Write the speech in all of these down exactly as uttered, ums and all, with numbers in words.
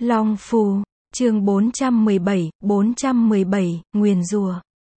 Long Phù, chương bốn trăm mười bảy, bốn trăm mười bảy, nguyền rủa.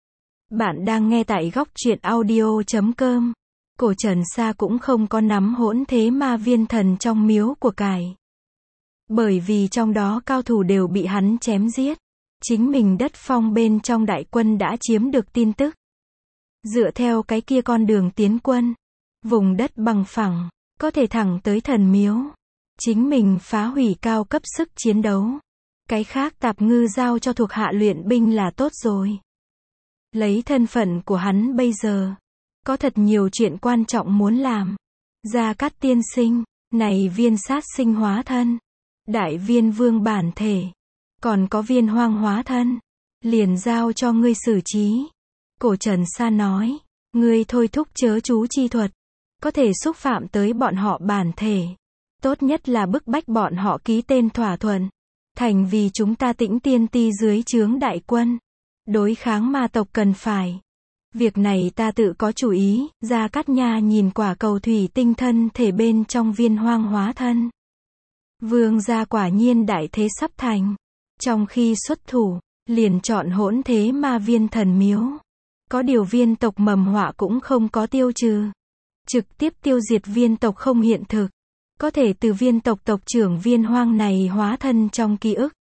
Bạn đang nghe tại góc truyện audio chấm com. Cổ Trần Sa cũng không có nắm hỗn thế ma viên thần trong miếu của cải. Bởi vì trong đó cao thủ đều bị hắn chém giết. Chính mình đất phong bên trong đại quân đã chiếm được tin tức. Dựa theo cái kia con đường tiến quân, vùng đất bằng phẳng, có thể thẳng tới thần miếu. Chính mình phá hủy cao cấp sức chiến đấu. Cái khác tạp ngư giao cho thuộc hạ luyện binh là tốt rồi. Lấy thân phận của hắn bây giờ, có thật nhiều chuyện quan trọng muốn làm. Gia Cát tiên sinh, này viên sát sinh hóa thân, đại viên vương bản thể, còn có viên hoang hóa thân, liền giao cho ngươi xử trí. Cổ Trần Sa nói, ngươi thôi thúc chớ chú chi thuật, có thể xúc phạm tới bọn họ bản thể. Tốt nhất là bức bách bọn họ ký tên thỏa thuận, thành vì chúng ta Tĩnh Tiên Ti dưới trướng đại quân. Đối kháng ma tộc cần phải. Việc này ta tự có chủ ý. Gia Cát Nha nhìn quả cầu thủy tinh thân thể bên trong viên hoang hóa thân. Vương gia quả nhiên đại thế sắp thành. Trong khi xuất thủ, liền chọn hỗn thế ma viên thần miếu. Có điều viên tộc mầm họa cũng không có tiêu trừ. Trực tiếp tiêu diệt viên tộc không hiện thực. Có thể từ viên tộc tộc trưởng viên hoang này hóa thân trong ký ức.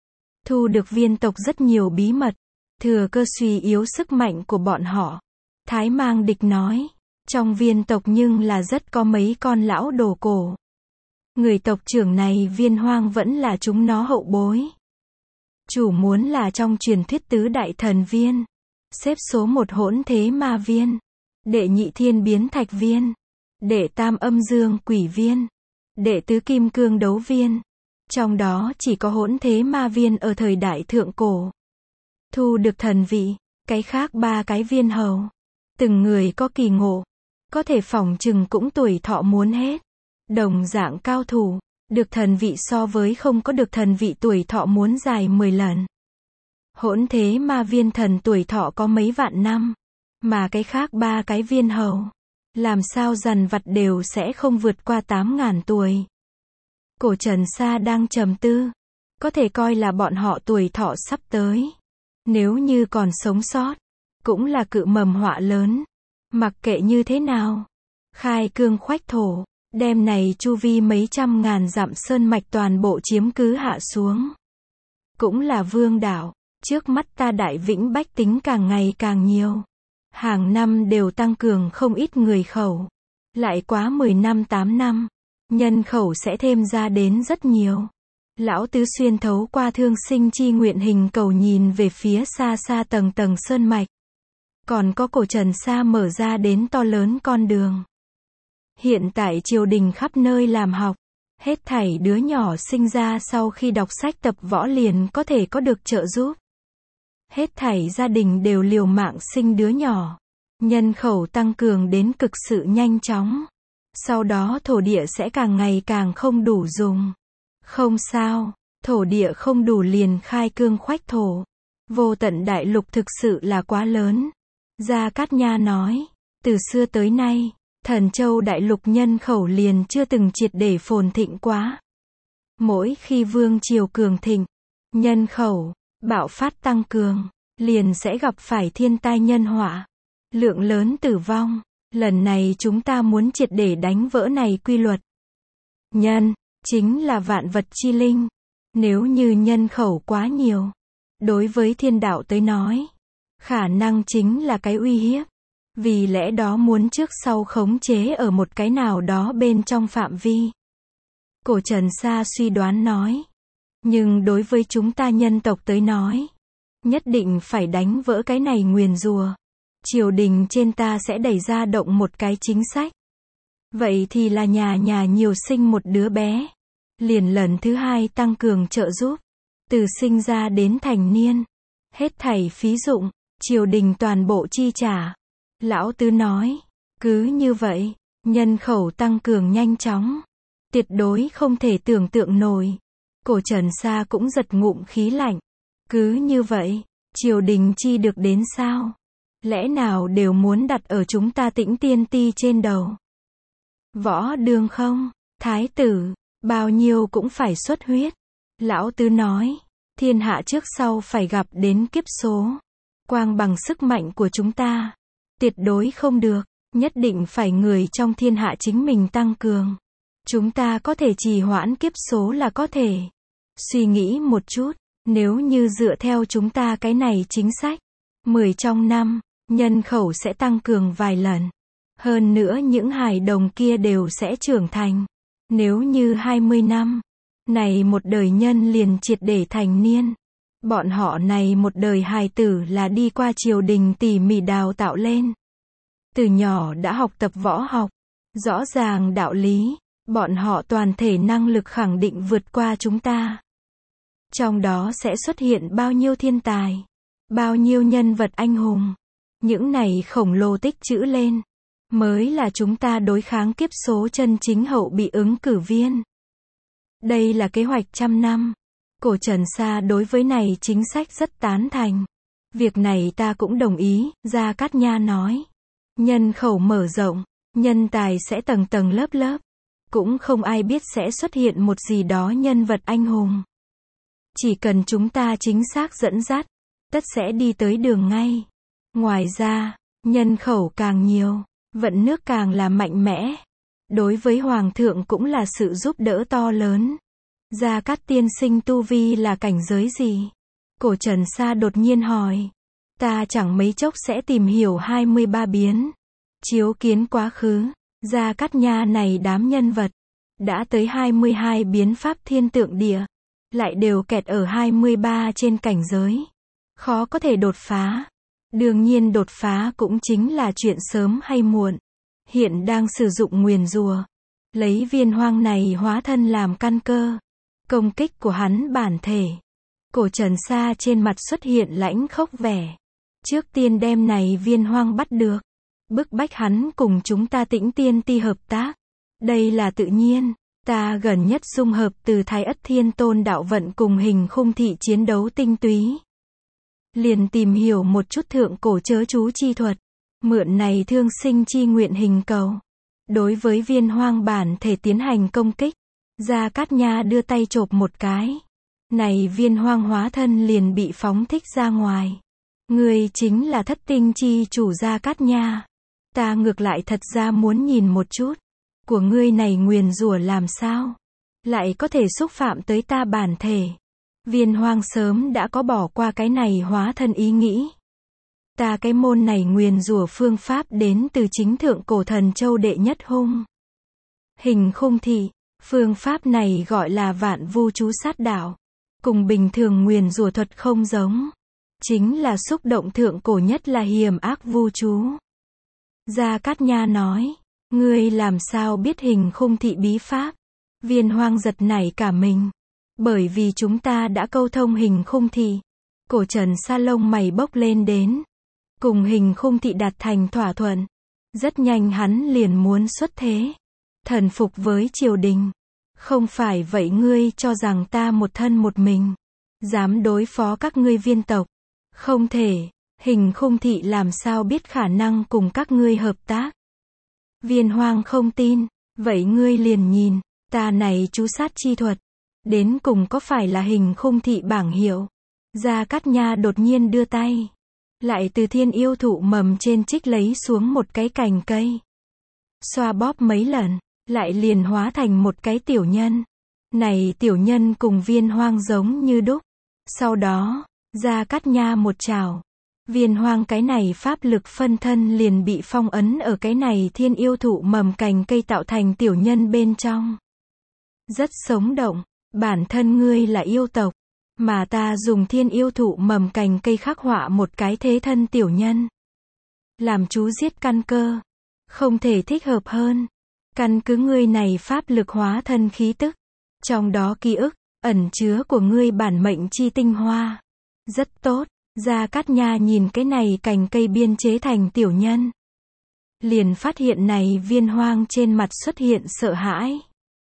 Thu được viên tộc rất nhiều bí mật. Thừa cơ suy yếu sức mạnh của bọn họ. Thái Mang Địch nói. Trong viên tộc nhưng là rất có mấy con lão đồ cổ. Người tộc trưởng này viên hoang vẫn là chúng nó hậu bối. Chủ muốn là trong truyền thuyết tứ đại thần viên. Xếp số một hỗn thế ma viên. Đệ nhị thiên biến thạch viên. Đệ tam âm dương quỷ viên. Đệ tứ kim cương đấu viên. Trong đó chỉ có hỗn thế ma viên ở thời đại thượng cổ. Thu được thần vị, cái khác ba cái viên hầu. Từng người có kỳ ngộ. Có thể phỏng chừng cũng tuổi thọ muốn hết. Đồng dạng cao thủ, được thần vị so với không có được thần vị tuổi thọ muốn dài mười lần. Hỗn thế ma viên thần tuổi thọ có mấy vạn năm. Mà cái khác ba cái viên hầu. Làm sao dằn vặt đều sẽ không vượt qua tám ngàn tuổi. Cổ Trần Sa đang trầm tư. Có thể coi là bọn họ tuổi thọ sắp tới. Nếu như còn sống sót, cũng là cự mầm họa lớn. Mặc kệ như thế nào, khai cương khoách thổ, đem này chu vi mấy trăm ngàn dặm sơn mạch toàn bộ chiếm cứ hạ xuống. Cũng là vương đảo, trước mắt ta Đại Vĩnh bách tính càng ngày càng nhiều. Hàng năm đều tăng cường không ít người khẩu. Lại quá mười năm tám năm, nhân khẩu sẽ thêm ra đến rất nhiều. Lão tứ xuyên thấu qua thương sinh chi nguyện hình cầu nhìn về phía xa xa tầng tầng sơn mạch. Còn có Cổ Trần Sa mở ra đến to lớn con đường. Hiện tại triều đình khắp nơi làm học. Hết thảy đứa nhỏ sinh ra sau khi đọc sách tập võ liền có thể có được trợ giúp. Hết thảy gia đình đều liều mạng sinh đứa nhỏ. Nhân khẩu tăng cường đến cực sự nhanh chóng. Sau đó thổ địa sẽ càng ngày càng không đủ dùng. Không sao, thổ địa không đủ liền khai cương khoách thổ. Vô tận đại lục thực sự là quá lớn. Gia Cát Nha nói, từ xưa tới nay, Thần Châu đại lục nhân khẩu liền chưa từng triệt để phồn thịnh quá. Mỗi khi vương triều cường thịnh, nhân khẩu, bạo phát tăng cường, liền sẽ gặp phải thiên tai nhân họa. Lượng lớn tử vong, lần này chúng ta muốn triệt để đánh vỡ này quy luật. Nhân chính là vạn vật chi linh. Nếu như nhân khẩu quá nhiều, đối với thiên đạo tới nói, khả năng chính là cái uy hiếp. Vì lẽ đó muốn trước sau khống chế ở một cái nào đó bên trong phạm vi. Cổ Trần Sa suy đoán nói. Nhưng đối với chúng ta nhân tộc tới nói, nhất định phải đánh vỡ cái này nguyền rủa. Triều đình trên ta sẽ đẩy ra động một cái chính sách. Vậy thì là nhà nhà nhiều sinh một đứa bé. Liền lần thứ hai tăng cường trợ giúp. Từ sinh ra đến thành niên. Hết thảy phí dụng, triều đình toàn bộ chi trả. Lão tứ nói, cứ như vậy, nhân khẩu tăng cường nhanh chóng. Tuyệt đối không thể tưởng tượng nổi. Cổ Trần Sa cũng giật ngụm khí lạnh. Cứ như vậy, triều đình chi được đến sao? Lẽ nào đều muốn đặt ở chúng ta Tĩnh Tiên Ti trên đầu? Võ Đương không? Thái tử, bao nhiêu cũng phải xuất huyết. Lão Tứ nói, thiên hạ trước sau phải gặp đến kiếp số. Quang bằng sức mạnh của chúng ta, tuyệt đối không được, nhất định phải người trong thiên hạ chính mình tăng cường. Chúng ta có thể trì hoãn kiếp số là có thể. Suy nghĩ một chút, nếu như dựa theo chúng ta cái này chính sách, mười trong năm, nhân khẩu sẽ tăng cường vài lần. Hơn nữa những hài đồng kia đều sẽ trưởng thành. Nếu như hai mươi năm, này một đời nhân liền triệt để thành niên. Bọn họ này một đời hài tử là đi qua triều đình tỉ mỉ đào tạo lên. Từ nhỏ đã học tập võ học, rõ ràng đạo lý, bọn họ toàn thể năng lực khẳng định vượt qua chúng ta. Trong đó sẽ xuất hiện bao nhiêu thiên tài, bao nhiêu nhân vật anh hùng. Những này khổng lồ tích trữ lên, mới là chúng ta đối kháng kiếp số chân chính hậu bị ứng cử viên. Đây là kế hoạch trăm năm. Cổ Trần Sa đối với này chính sách rất tán thành. Việc này ta cũng đồng ý, Gia Cát Nha nói. Nhân khẩu mở rộng, nhân tài sẽ tầng tầng lớp lớp. Cũng không ai biết sẽ xuất hiện một gì đó nhân vật anh hùng. Chỉ cần chúng ta chính xác dẫn dắt, tất sẽ đi tới đường ngay. Ngoài ra, nhân khẩu càng nhiều, vận nước càng là mạnh mẽ. Đối với Hoàng thượng cũng là sự giúp đỡ to lớn. Gia Cát tiên sinh tu vi là cảnh giới gì? Cổ Trần Sa đột nhiên hỏi. Ta chẳng mấy chốc sẽ tìm hiểu hai mươi ba biến. Chiếu kiến quá khứ, Gia Cát Nha này đám nhân vật, đã tới hai mươi hai biến pháp thiên tượng địa, lại đều kẹt ở hai mươi ba trên cảnh giới. Khó có thể đột phá. Đương nhiên đột phá cũng chính là chuyện sớm hay muộn. Hiện đang sử dụng nguyền rùa, lấy viên hoang này hóa thân làm căn cơ. Công kích của hắn bản thể. Cổ Trần Sa trên mặt xuất hiện lãnh khốc vẻ. Trước tiên đem này viên hoang bắt được. Bức bách hắn cùng chúng ta Tĩnh Tiên Ti hợp tác. Đây là tự nhiên. Ta gần nhất dung hợp từ Thái Ất Thiên Tôn đạo vận cùng Hình Khung Thị chiến đấu tinh túy. Liền tìm hiểu một chút thượng cổ chớ chú chi thuật. Mượn này thương sinh chi nguyện hình cầu. Đối với viên hoang bản thể tiến hành công kích. Gia Cát Nha đưa tay chộp một cái. Này viên hoang hóa thân liền bị phóng thích ra ngoài. Ngươi chính là thất tinh chi chủ Gia Cát Nha. Ta ngược lại thật ra muốn nhìn một chút. Của ngươi này nguyền rủa làm sao? Lại có thể xúc phạm tới ta bản thể. Viên hoang sớm đã có bỏ qua cái này hóa thân ý nghĩ. Ta cái môn này nguyền rủa phương pháp đến từ chính thượng cổ thần châu đệ nhất hung. Hình Khung Thị. Phương pháp này gọi là vạn vu chú sát đạo. Cùng bình thường nguyền rủa thuật không giống. Chính là xúc động thượng cổ nhất là hiểm ác vu chú. Gia Cát Nha nói. Ngươi làm sao biết Hình Khung Thị bí pháp? Viên hoang giật nảy cả mình. Bởi vì chúng ta đã câu thông Hình Khung Thị. Cổ Trần Sa lông mày bốc lên đến. Cùng Hình Khung Thị đạt thành thỏa thuận. Rất nhanh hắn liền muốn xuất thế. Thần phục với triều đình. Không phải vậy ngươi cho rằng ta một thân một mình. Dám đối phó các ngươi viên tộc. Không thể. Hình Khung Thị làm sao biết khả năng cùng các ngươi hợp tác. Viên hoang không tin. Vậy ngươi liền nhìn. Ta này chú sát chi thuật. Đến cùng có phải là Hình Khung Thị bảng hiệu. Gia Cát Nha đột nhiên đưa tay. Lại từ thiên yêu thụ mầm trên trích lấy xuống một cái cành cây. Xoa bóp mấy lần. Lại liền hóa thành một cái tiểu nhân. Này tiểu nhân cùng viên hoang giống như đúc. Sau đó, Gia Cát Nha một trảo. Viên hoang cái này pháp lực phân thân liền bị phong ấn ở cái này thiên yêu thụ mầm cành cây tạo thành tiểu nhân bên trong. Rất sống động. Bản thân ngươi là yêu tộc. Mà ta dùng thiên yêu thụ mầm cành cây khắc họa một cái thế thân tiểu nhân. Làm chú giết căn cơ. Không thể thích hợp hơn. Căn cứ ngươi này pháp lực hóa thân khí tức. Trong đó ký ức, ẩn chứa của ngươi bản mệnh chi tinh hoa. Rất tốt. Gia Cát Nha nhìn cái này cành cây biên chế thành tiểu nhân. Liền phát hiện này viên hoang trên mặt xuất hiện sợ hãi.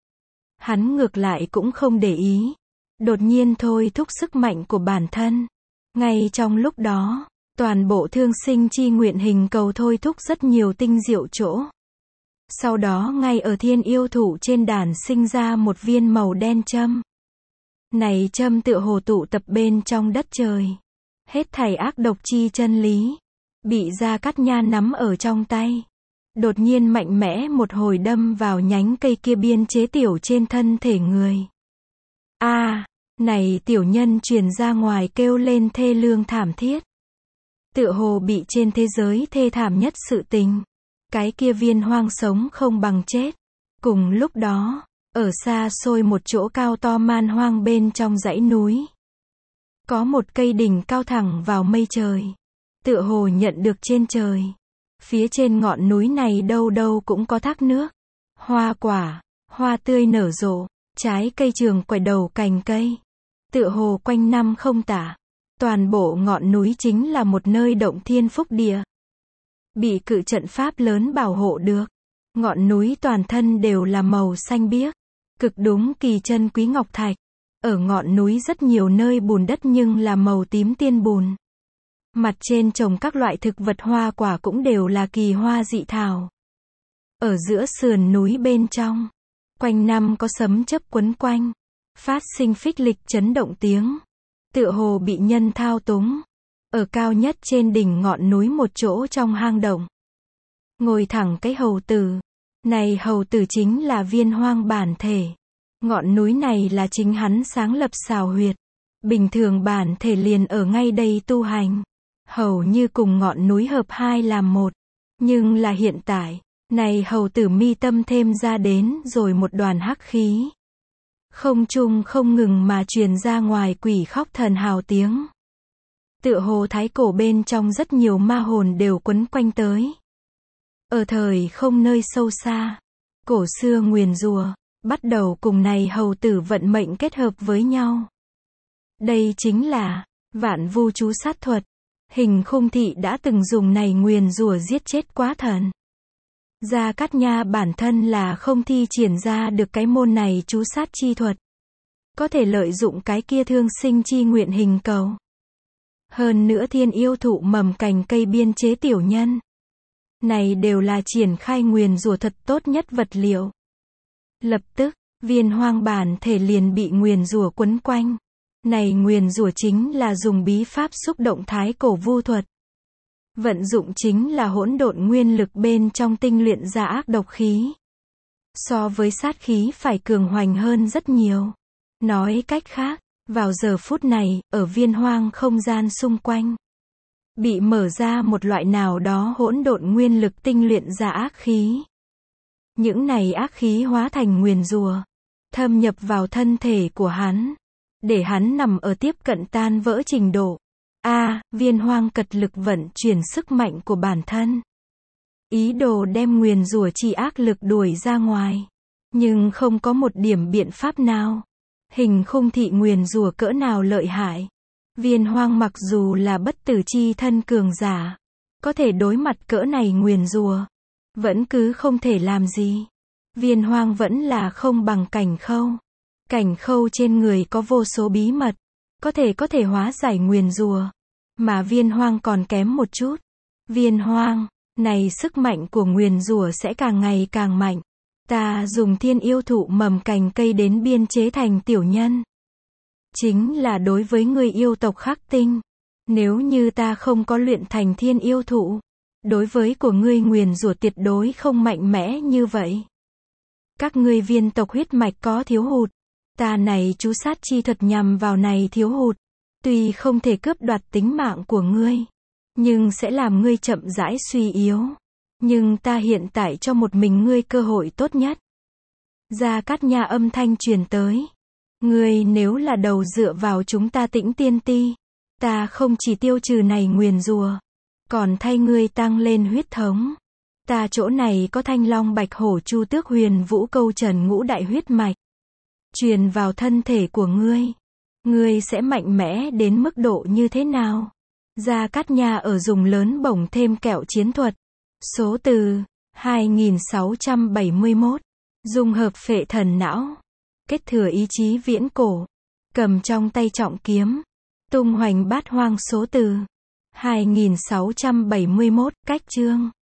Hắn ngược lại cũng không để ý. Đột nhiên thôi thúc sức mạnh của bản thân. Ngay trong lúc đó, toàn bộ thương sinh chi nguyện hình cầu thôi thúc rất nhiều tinh diệu chỗ. Sau đó ngay ở thiên yêu thụ trên đàn sinh ra một viên màu đen châm. Này châm tựa hồ tụ tập bên trong đất trời. Hết thảy ác độc chi chân lý. Bị Gia Cát Nha nắm ở trong tay. Đột nhiên mạnh mẽ một hồi đâm vào nhánh cây kia biên chế tiểu trên thân thể người. A, này tiểu nhân truyền ra ngoài kêu lên thê lương thảm thiết. Tựa hồ bị trên thế giới thê thảm nhất sự tình. Cái kia Viên Hoang sống không bằng chết. Cùng lúc đó, ở xa xôi một chỗ cao to man hoang bên trong dãy núi. Có một cây đỉnh cao thẳng vào mây trời. Tựa hồ nhận được trên trời. Phía trên ngọn núi này đâu đâu cũng có thác nước. Hoa quả, hoa tươi nở rộ, trái cây trường quải đầu cành cây. Tựa hồ quanh năm không tả. Toàn bộ ngọn núi chính là một nơi động thiên phúc địa. Bị cự trận pháp lớn bảo hộ được. Ngọn núi toàn thân đều là màu xanh biếc. Cực đúng kỳ chân quý ngọc thạch. Ở ngọn núi rất nhiều nơi bùn đất nhưng là màu tím tiên bùn. Mặt trên trồng các loại thực vật hoa quả cũng đều là kỳ hoa dị thảo. Ở giữa sườn núi bên trong, quanh năm có sấm chớp quấn quanh, phát sinh phích lịch chấn động tiếng. Tựa hồ bị nhân thao túng. Ở cao nhất trên đỉnh ngọn núi một chỗ trong hang động. Ngồi thẳng cái hầu tử. Này hầu tử chính là Viên Hoang bản thể. Ngọn núi này là chính hắn sáng lập xào huyệt. Bình thường bản thể liền ở ngay đây tu hành. Hầu như cùng ngọn núi hợp hai làm một. Nhưng là hiện tại, này hầu tử mi tâm thêm ra đến rồi một đoàn hắc khí. Không trung không ngừng mà truyền ra ngoài quỷ khóc thần hào tiếng. Tựa hồ thái cổ bên trong rất nhiều ma hồn đều quấn quanh tới. Ở thời không nơi sâu xa, cổ xưa nguyền rủa bắt đầu cùng này hầu tử vận mệnh kết hợp với nhau. Đây chính là Vạn Vu chú sát thuật. Hình Khung Thị đã từng dùng này nguyền rủa giết chết quá thần. Gia Cát Nha bản thân là không thi triển ra được cái môn này chú sát chi thuật. Có thể lợi dụng cái kia thương sinh chi nguyện hình cầu. Hơn nữa thiên yêu thụ mầm cành cây biên chế tiểu nhân. Này đều là triển khai nguyền rủa thật tốt nhất vật liệu. Lập tức, Viên Hoang bản thể liền bị nguyền rủa quấn quanh. Này nguyền rủa chính là dùng bí pháp xúc động thái cổ vu thuật. Vận dụng chính là hỗn độn nguyên lực bên trong tinh luyện ra ác độc khí. So với sát khí phải cường hoành hơn rất nhiều. Nói cách khác, vào giờ phút này, ở Viên Hoang không gian xung quanh, bị mở ra một loại nào đó hỗn độn nguyên lực tinh luyện ra ác khí. Những này ác khí hóa thành nguyền rủa, thâm nhập vào thân thể của hắn, để hắn nằm ở tiếp cận tan vỡ trình độ. A, à, Viên Hoang cật lực vận chuyển sức mạnh của bản thân. Ý đồ đem nguyền rủa chi ác lực đuổi ra ngoài. Nhưng không có một điểm biện pháp nào. Hình Khung Thị nguyền rủa cỡ nào lợi hại. Viên Hoang mặc dù là bất tử chi thân cường giả, có thể đối mặt cỡ này nguyền rủa, vẫn cứ không thể làm gì. Viên Hoang vẫn là không bằng Cảnh Khâu. Cảnh Khâu trên người có vô số bí mật, có thể có thể hóa giải nguyền rủa, mà Viên Hoang còn kém một chút. Viên Hoang, này sức mạnh của nguyền rủa sẽ càng ngày càng mạnh. Ta dùng thiên yêu thụ mầm cành cây đến biên chế thành tiểu nhân. Chính là đối với người yêu tộc khắc tinh. Nếu như ta không có luyện thành thiên yêu thụ, đối với của ngươi nguyền rủa tuyệt đối không mạnh mẽ như vậy. Các ngươi viên tộc huyết mạch có thiếu hụt. Ta này chú sát chi thuật nhằm vào này thiếu hụt. Tuy không thể cướp đoạt tính mạng của ngươi, nhưng sẽ làm ngươi chậm rãi suy yếu. Nhưng ta hiện tại cho một mình ngươi cơ hội tốt nhất. Gia Cát Nha âm thanh truyền tới. Ngươi nếu là đầu dựa vào chúng ta Tĩnh Tiên Ti, ta không chỉ tiêu trừ này nguyền rủa, còn thay ngươi tăng lên huyết thống. Ta chỗ này có Thanh Long Bạch Hổ Chu Tước Huyền Vũ Câu Trần ngũ đại huyết mạch, truyền vào thân thể của ngươi. Ngươi sẽ mạnh mẽ đến mức độ như thế nào? Gia Cát Nha ở dùng lớn bổng thêm kẹo chiến thuật. Số từ hai nghìn sáu trăm bảy mươi mốt. Dung hợp phệ thần não. Kết thừa ý chí viễn cổ. Cầm trong tay trọng kiếm. Tung hoành bát hoang số từ hai nghìn sáu trăm bảy mươi mốt. Cách chương.